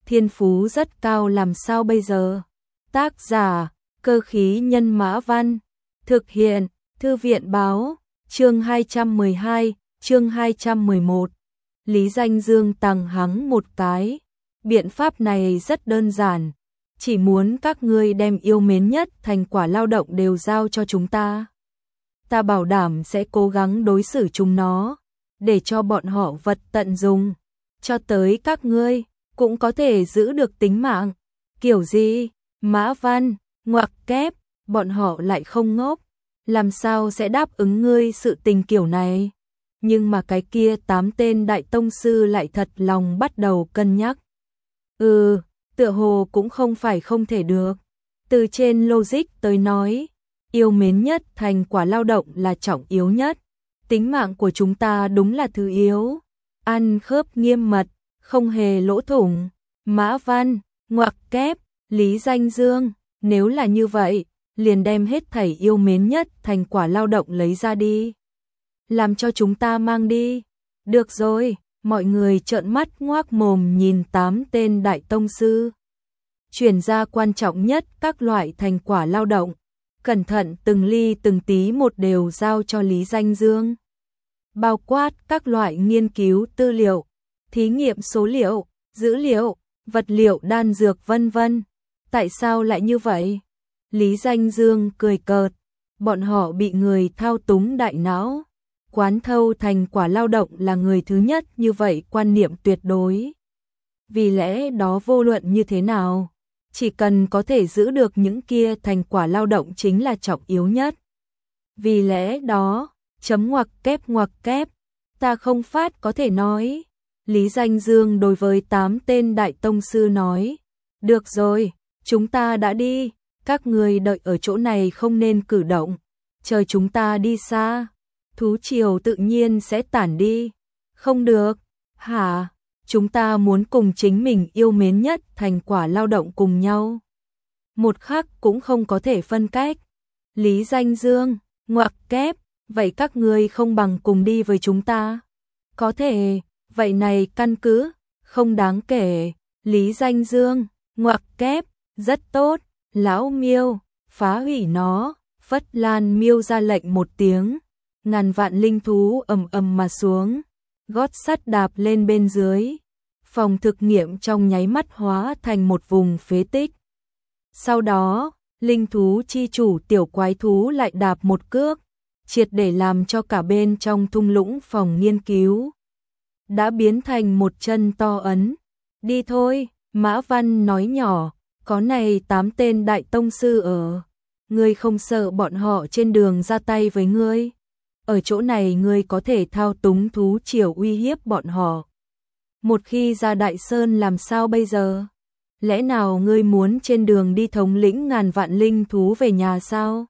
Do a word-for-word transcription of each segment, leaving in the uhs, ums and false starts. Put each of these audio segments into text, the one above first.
thiên phú rất cao làm sao bây giờ? Tác giả, Cơ khí nhân Mã Văn. Thực hiện, Thư viện báo, chương hai trăm mười hai, chương hai trăm mười một. Lý Danh Dương tằng hắng một cái. Biện pháp này rất đơn giản. Chỉ muốn các ngươi đem yêu mến nhất thành quả lao động đều giao cho chúng ta. Ta bảo đảm sẽ cố gắng đối xử chúng nó, để cho bọn họ vật tận dùng. Cho tới các ngươi, cũng có thể giữ được tính mạng. Kiểu gì? Mã Văn, ngoặc kép, bọn họ lại không ngốc. Làm sao sẽ đáp ứng ngươi sự tình kiểu này? Nhưng mà cái kia tám tên đại tông sư lại thật lòng bắt đầu cân nhắc. Ừ, tựa hồ cũng không phải không thể được. Từ trên logic tới nói, yêu mến nhất thành quả lao động là trọng yếu nhất. Tính mạng của chúng ta đúng là thứ yếu. Ăn khớp nghiêm mật, không hề lỗ thủng. Mã Văn, ngoặc kép, Lý Danh Dương, nếu là như vậy, liền đem hết thảy yêu mến nhất thành quả lao động lấy ra đi. Làm cho chúng ta mang đi. Được rồi, mọi người trợn mắt ngoác mồm nhìn tám tên đại tông sư. Chuyển ra quan trọng nhất các loại thành quả lao động. Cẩn thận từng ly từng tí một đều giao cho Lý Danh Dương. Bao quát các loại nghiên cứu tư liệu, thí nghiệm số liệu, dữ liệu, vật liệu đan dược vân vân. Tại sao lại như vậy? Lý Danh Dương cười cợt, bọn họ bị người thao túng đại não. Quán thâu thành quả lao động là người thứ nhất như vậy quan niệm tuyệt đối. Vì lẽ đó vô luận như thế nào, chỉ cần có thể giữ được những kia thành quả lao động chính là trọng yếu nhất. Vì lẽ đó, chấm ngoặc kép ngoặc kép, ta không phát có thể nói. Lý Danh Dương đối với tám tên đại tông sư nói, được rồi, chúng ta đã đi, các người đợi ở chỗ này không nên cử động, chờ chúng ta đi xa, thú triều tự nhiên sẽ tản đi. Không được, hả? Chúng ta muốn cùng chính mình yêu mến nhất thành quả lao động cùng nhau. Một khắc cũng không có thể phân cách. Lý Danh Dương, ngoặc kép, vậy các ngươi không bằng cùng đi với chúng ta. Có thể, vậy này căn cứ, không đáng kể. Lý Danh Dương, ngoặc kép, rất tốt, lão Miêu, phá hủy nó. Phất Lan Miêu ra lệnh một tiếng, ngàn vạn linh thú ầm ầm mà xuống, gót sắt đạp lên bên dưới. Phòng thực nghiệm trong nháy mắt hóa thành một vùng phế tích. Sau đó, linh thú chi chủ tiểu quái thú lại đạp một cước, triệt để làm cho cả bên trong thung lũng phòng nghiên cứu đã biến thành một chân to ấn. Đi thôi, Mã Văn nói nhỏ, có này tám tên đại tông sư ở. Ngươi không sợ bọn họ trên đường ra tay với ngươi? Ở chỗ này ngươi có thể thao túng thú triều uy hiếp bọn họ. Một khi ra Đại Sơn làm sao bây giờ? Lẽ nào ngươi muốn trên đường đi thống lĩnh ngàn vạn linh thú về nhà sao?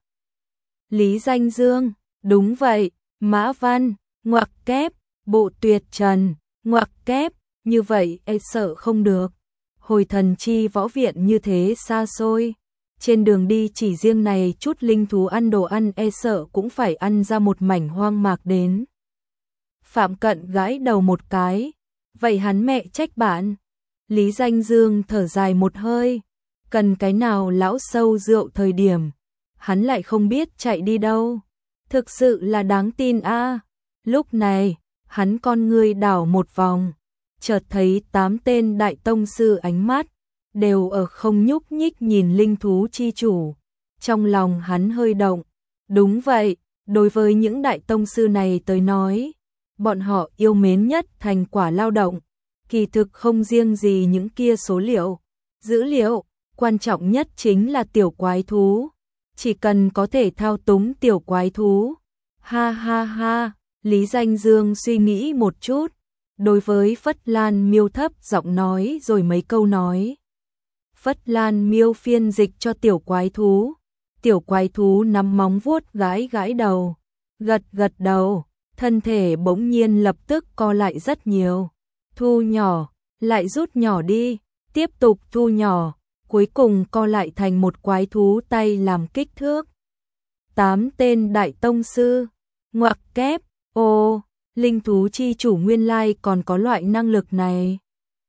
Lý Danh Dương, đúng vậy. Mã Văn, ngoặc kép, Bộ Tuyệt Trần, ngoặc kép, như vậy e sợ không được. Hồi Thần Chi võ viện như thế xa xôi. Trên đường đi chỉ riêng này chút linh thú ăn đồ ăn e sợ cũng phải ăn ra một mảnh hoang mạc đến. Phạm Cận gãi đầu một cái. Vậy hắn mẹ trách bạn. Lý Danh Dương thở dài một hơi. Cần cái nào lão sâu rượu thời điểm. Hắn lại không biết chạy đi đâu. Thực sự là đáng tin a. À. Lúc này, hắn con ngươi đảo một vòng. Chợt thấy tám tên đại tông sư ánh mắt. Đều ở không nhúc nhích nhìn linh thú chi chủ. Trong lòng hắn hơi động. Đúng vậy, đối với những đại tông sư này tới nói. Bọn họ yêu mến nhất thành quả lao động. Kỳ thực không riêng gì những kia số liệu, dữ liệu, quan trọng nhất chính là tiểu quái thú. Chỉ cần có thể thao túng tiểu quái thú. Ha ha ha, Lý Danh Dương suy nghĩ một chút. Đối với Phất Lan Miêu thấp giọng nói rồi mấy câu nói. Phất Lan Miêu phiên dịch cho tiểu quái thú. Tiểu quái thú nắm móng vuốt gãi gãi đầu. Gật gật đầu. Thân thể bỗng nhiên lập tức co lại rất nhiều. Thu nhỏ, lại rút nhỏ đi, tiếp tục thu nhỏ, cuối cùng co lại thành một quái thú tay làm kích thước. Tám tên đại tông sư, ngoặc kép, ô, linh thú chi chủ nguyên lai còn có loại năng lực này.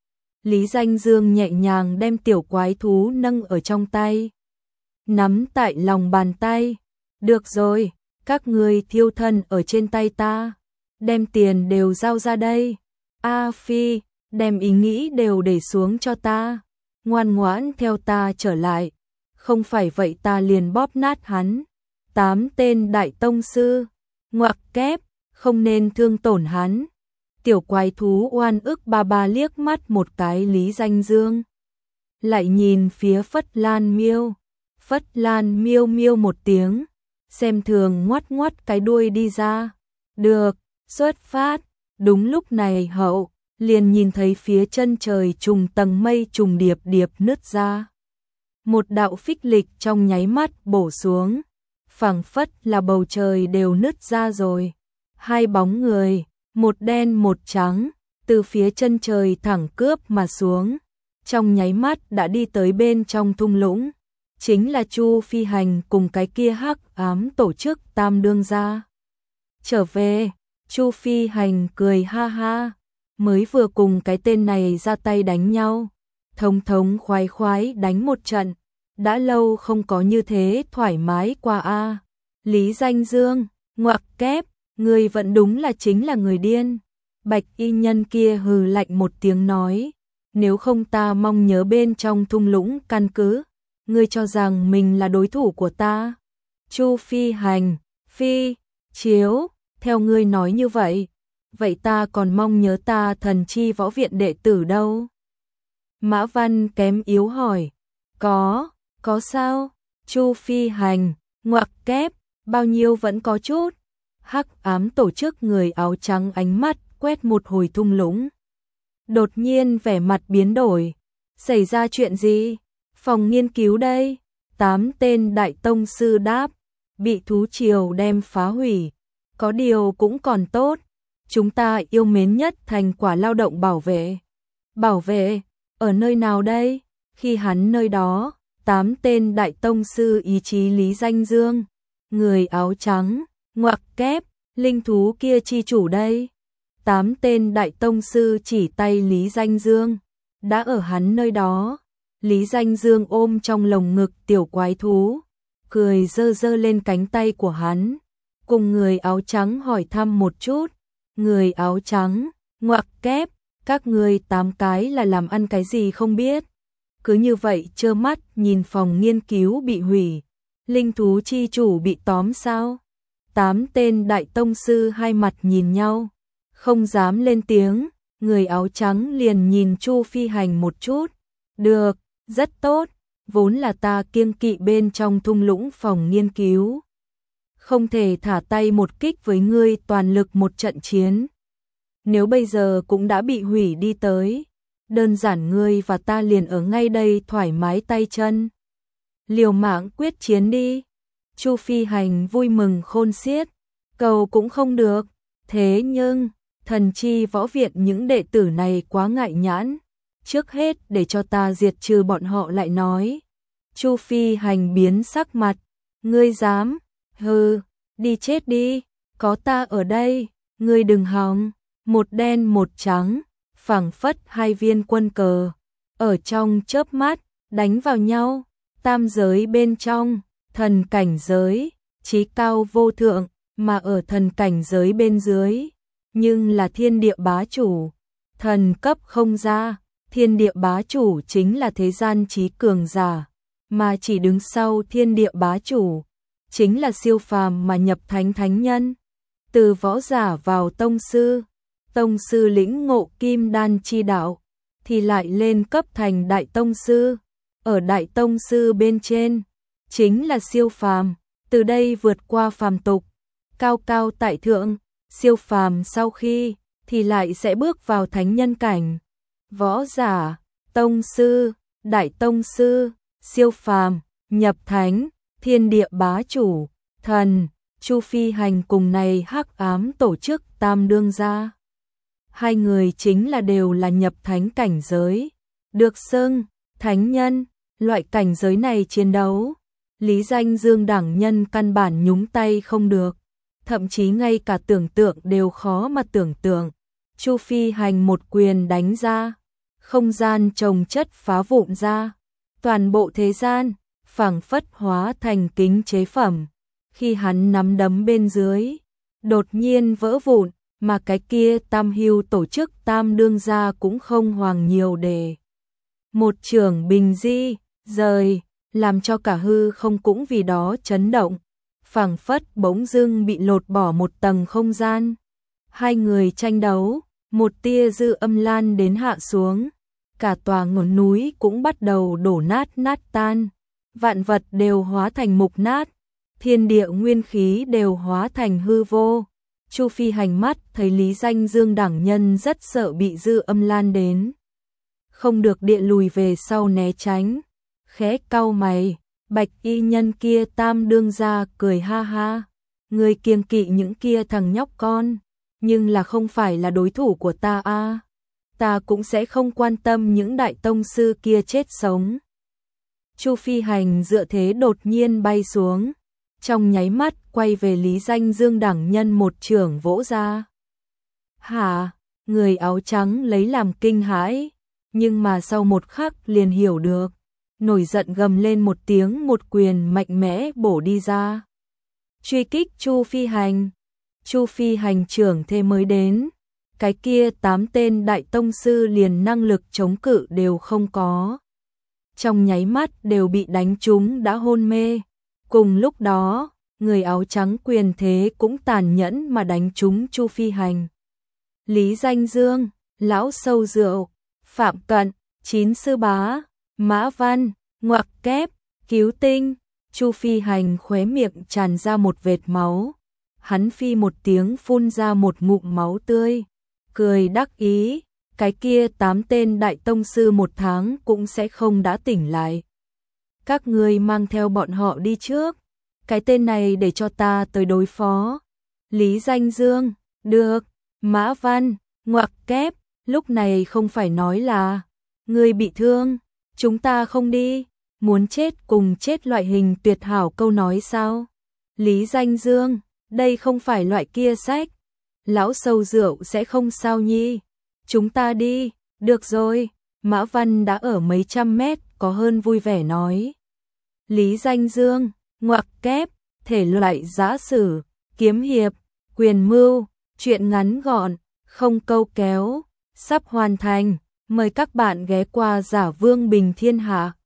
Lý Danh Dương nhẹ nhàng đem tiểu quái thú nâng ở trong tay, nắm tại lòng bàn tay. Được rồi, các ngươi thiêu thân ở trên tay ta, đem tiền đều giao ra đây. A Phi, đem ý nghĩ đều để xuống cho ta, ngoan ngoãn theo ta trở lại, không phải vậy ta liền bóp nát hắn. Tám tên đại tông sư, ngoặc kép, không nên thương tổn hắn. Tiểu quái thú oan ức ba ba liếc mắt một cái Lý Danh Dương, lại nhìn phía Phất Lan Miêu. Phất Lan Miêu miêu một tiếng, xem thường ngoắt ngoắt cái đuôi đi ra. Được, xuất phát. Đúng lúc này hậu liền nhìn thấy phía chân trời trùng tầng mây trùng điệp điệp nứt ra. Một đạo phích lịch trong nháy mắt bổ xuống, phảng phất là bầu trời đều nứt ra rồi. Hai bóng người, một đen một trắng, từ phía chân trời thẳng cướp mà xuống, trong nháy mắt đã đi tới bên trong thung lũng. Chính là Chu Phi Hành cùng cái kia hắc ám tổ chức tam đương gia. Trở về, Chu Phi Hành cười ha ha, mới vừa cùng cái tên này ra tay đánh nhau, thống thống khoái khoái đánh một trận, đã lâu không có như thế thoải mái qua a. Lý Danh Dương, ngoặc kép, người vẫn đúng là chính là người điên. Bạch y nhân kia hừ lạnh một tiếng nói, nếu không ta mong nhớ bên trong thung lũng căn cứ, ngươi cho rằng mình là đối thủ của ta. Chu Phi Hành, Phi, Chiếu, theo ngươi nói như vậy, vậy ta còn mong nhớ ta Thần Chi Võ Viện đệ tử đâu? Mã Văn kém yếu hỏi, có, có sao? Chu Phi Hành, ngoặc kép, bao nhiêu vẫn có chút. Hắc ám tổ chức người áo trắng ánh mắt quét một hồi thung lũng. Đột nhiên vẻ mặt biến đổi, xảy ra chuyện gì? Phòng nghiên cứu đây. Tám tên đại tông sư đáp, bị thú triều đem phá hủy. Có điều cũng còn tốt, chúng ta yêu mến nhất thành quả lao động bảo vệ. Bảo vệ, ở nơi nào đây? Khi hắn nơi đó, tám tên đại tông sư ý chí Lý Danh Dương, người áo trắng, ngoặc kép, linh thú kia chi chủ đây. Tám tên đại tông sư chỉ tay Lý Danh Dương, đã ở hắn nơi đó. Lý Danh Dương ôm trong lồng ngực tiểu quái thú, cười dơ dơ lên cánh tay của hắn, cùng người áo trắng hỏi thăm một chút. Người áo trắng, ngoặc kép, các người tám cái là làm ăn cái gì không biết. Cứ như vậy trơ mắt nhìn phòng nghiên cứu bị hủy, linh thú chi chủ bị tóm sao? Tám tên đại tông sư hai mặt nhìn nhau, không dám lên tiếng. Người áo trắng liền nhìn Chu Phi Hành một chút. Được, rất tốt, vốn là ta kiêng kỵ bên trong thung lũng phòng nghiên cứu, không thể thả tay một kích với ngươi toàn lực một trận chiến. Nếu bây giờ cũng đã bị hủy đi tới, đơn giản ngươi và ta liền ở ngay đây thoải mái tay chân. Liều mạng quyết chiến đi. Chu Phi Hành vui mừng khôn xiết, cầu cũng không được. Thế nhưng, Thần Chi Võ Viện những đệ tử này quá ngại nhãn. Trước hết để cho ta diệt trừ bọn họ lại nói. Chu Phi Hành biến sắc mặt, ngươi dám? Hừ, đi chết đi, có ta ở đây, ngươi đừng hòng. Một đen một trắng, phảng phất hai viên quân cờ, ở trong chớp mắt, đánh vào nhau. Tam giới bên trong, thần cảnh giới, chí cao vô thượng, mà ở thần cảnh giới bên dưới, nhưng là thiên địa bá chủ, thần cấp không ra. Thiên địa bá chủ chính là thế gian chí cường giả, mà chỉ đứng sau thiên địa bá chủ, chính là siêu phàm mà nhập thánh thánh nhân. Từ võ giả vào tông sư, tông sư lĩnh ngộ kim đan chi đạo, thì lại lên cấp thành đại tông sư. Ở đại tông sư bên trên, chính là siêu phàm, từ đây vượt qua phàm tục, cao cao tại thượng. Siêu phàm sau khi, thì lại sẽ bước vào thánh nhân cảnh. Võ giả, tông sư, đại tông sư, siêu phàm, nhập thánh, thiên địa bá chủ, thần. Chu Phi Hành cùng này hắc ám tổ chức tam đương gia, hai người chính là đều là nhập thánh cảnh giới, được xưng thánh nhân. Loại cảnh giới này chiến đấu, Lý Danh Dương đẳng nhân căn bản nhúng tay không được, thậm chí ngay cả tưởng tượng đều khó mà tưởng tượng. Chu Phi Hành một quyền đánh ra, không gian chồng chất phá vụn ra, toàn bộ thế gian phảng phất hóa thành kính chế phẩm. Khi hắn nắm đấm bên dưới, đột nhiên vỡ vụn, mà cái kia Tam Hưu tổ chức Tam đương gia cũng không hoàng nhiều để một trưởng bình di rời, làm cho cả hư không cũng vì đó chấn động, phảng phất bỗng dưng bị lột bỏ một tầng không gian. Hai người tranh đấu, một tia dư âm lan đến hạ xuống, cả tòa ngọn núi cũng bắt đầu đổ nát nát tan, vạn vật đều hóa thành mục nát, thiên địa nguyên khí đều hóa thành hư vô. Chu Phi Hành mắt thấy Lý Danh Dương đẳng nhân rất sợ bị dư âm lan đến, không được địa lùi về sau né tránh, khẽ cau mày. Bạch y nhân kia Tam đương gia cười ha ha, người kiêng kỵ những kia thằng nhóc con, nhưng là không phải là đối thủ của ta a. À. Ta cũng sẽ không quan tâm những đại tông sư kia chết sống. Chu Phi Hành dựa thế đột nhiên bay xuống, trong nháy mắt quay về Lý Danh Dương đẳng nhân một chưởng vỗ ra. Hả? Người áo trắng lấy làm kinh hãi, nhưng mà sau một khắc liền hiểu được, nổi giận gầm lên một tiếng, một quyền mạnh mẽ bổ đi ra. Truy kích Chu Phi Hành. Chu Phi Hành trưởng thế mới đến, cái kia tám tên đại tông sư liền năng lực chống cự đều không có. Trong nháy mắt đều bị đánh trúng đã hôn mê. Cùng lúc đó, người áo trắng quyền thế cũng tàn nhẫn mà đánh trúng Chu Phi Hành. Lý Danh Dương, Lão Sâu Rượu, Phạm Cận, Chín Sư Bá, Mã Văn, Ngoặc Kép, Cứu Tinh, Chu Phi Hành khóe miệng tràn ra một vệt máu. Hắn phi một tiếng phun ra một ngụm máu tươi, cười đắc ý, cái kia tám tên đại tông sư một tháng cũng sẽ không đã tỉnh lại. Các ngươi mang theo bọn họ đi trước, cái tên này để cho ta tới đối phó. Lý Danh Dương, được. Mã Văn, Ngoặc Kép, lúc này không phải nói là ngươi bị thương, chúng ta không đi, muốn chết cùng chết loại hình tuyệt hảo câu nói sao? Lý Danh Dương, đây không phải loại kia sách. Lão Sâu Rượu sẽ không sao nhi. Chúng ta đi, được rồi. Mã Văn đã ở mấy trăm mét, có hơn vui vẻ nói. Lý Danh Dương, Ngoặc Kép, thể loại giã sử, kiếm hiệp, quyền mưu, truyện ngắn gọn, không câu kéo, sắp hoàn thành. Mời các bạn ghé qua Giả Vương Bình Thiên Hạ.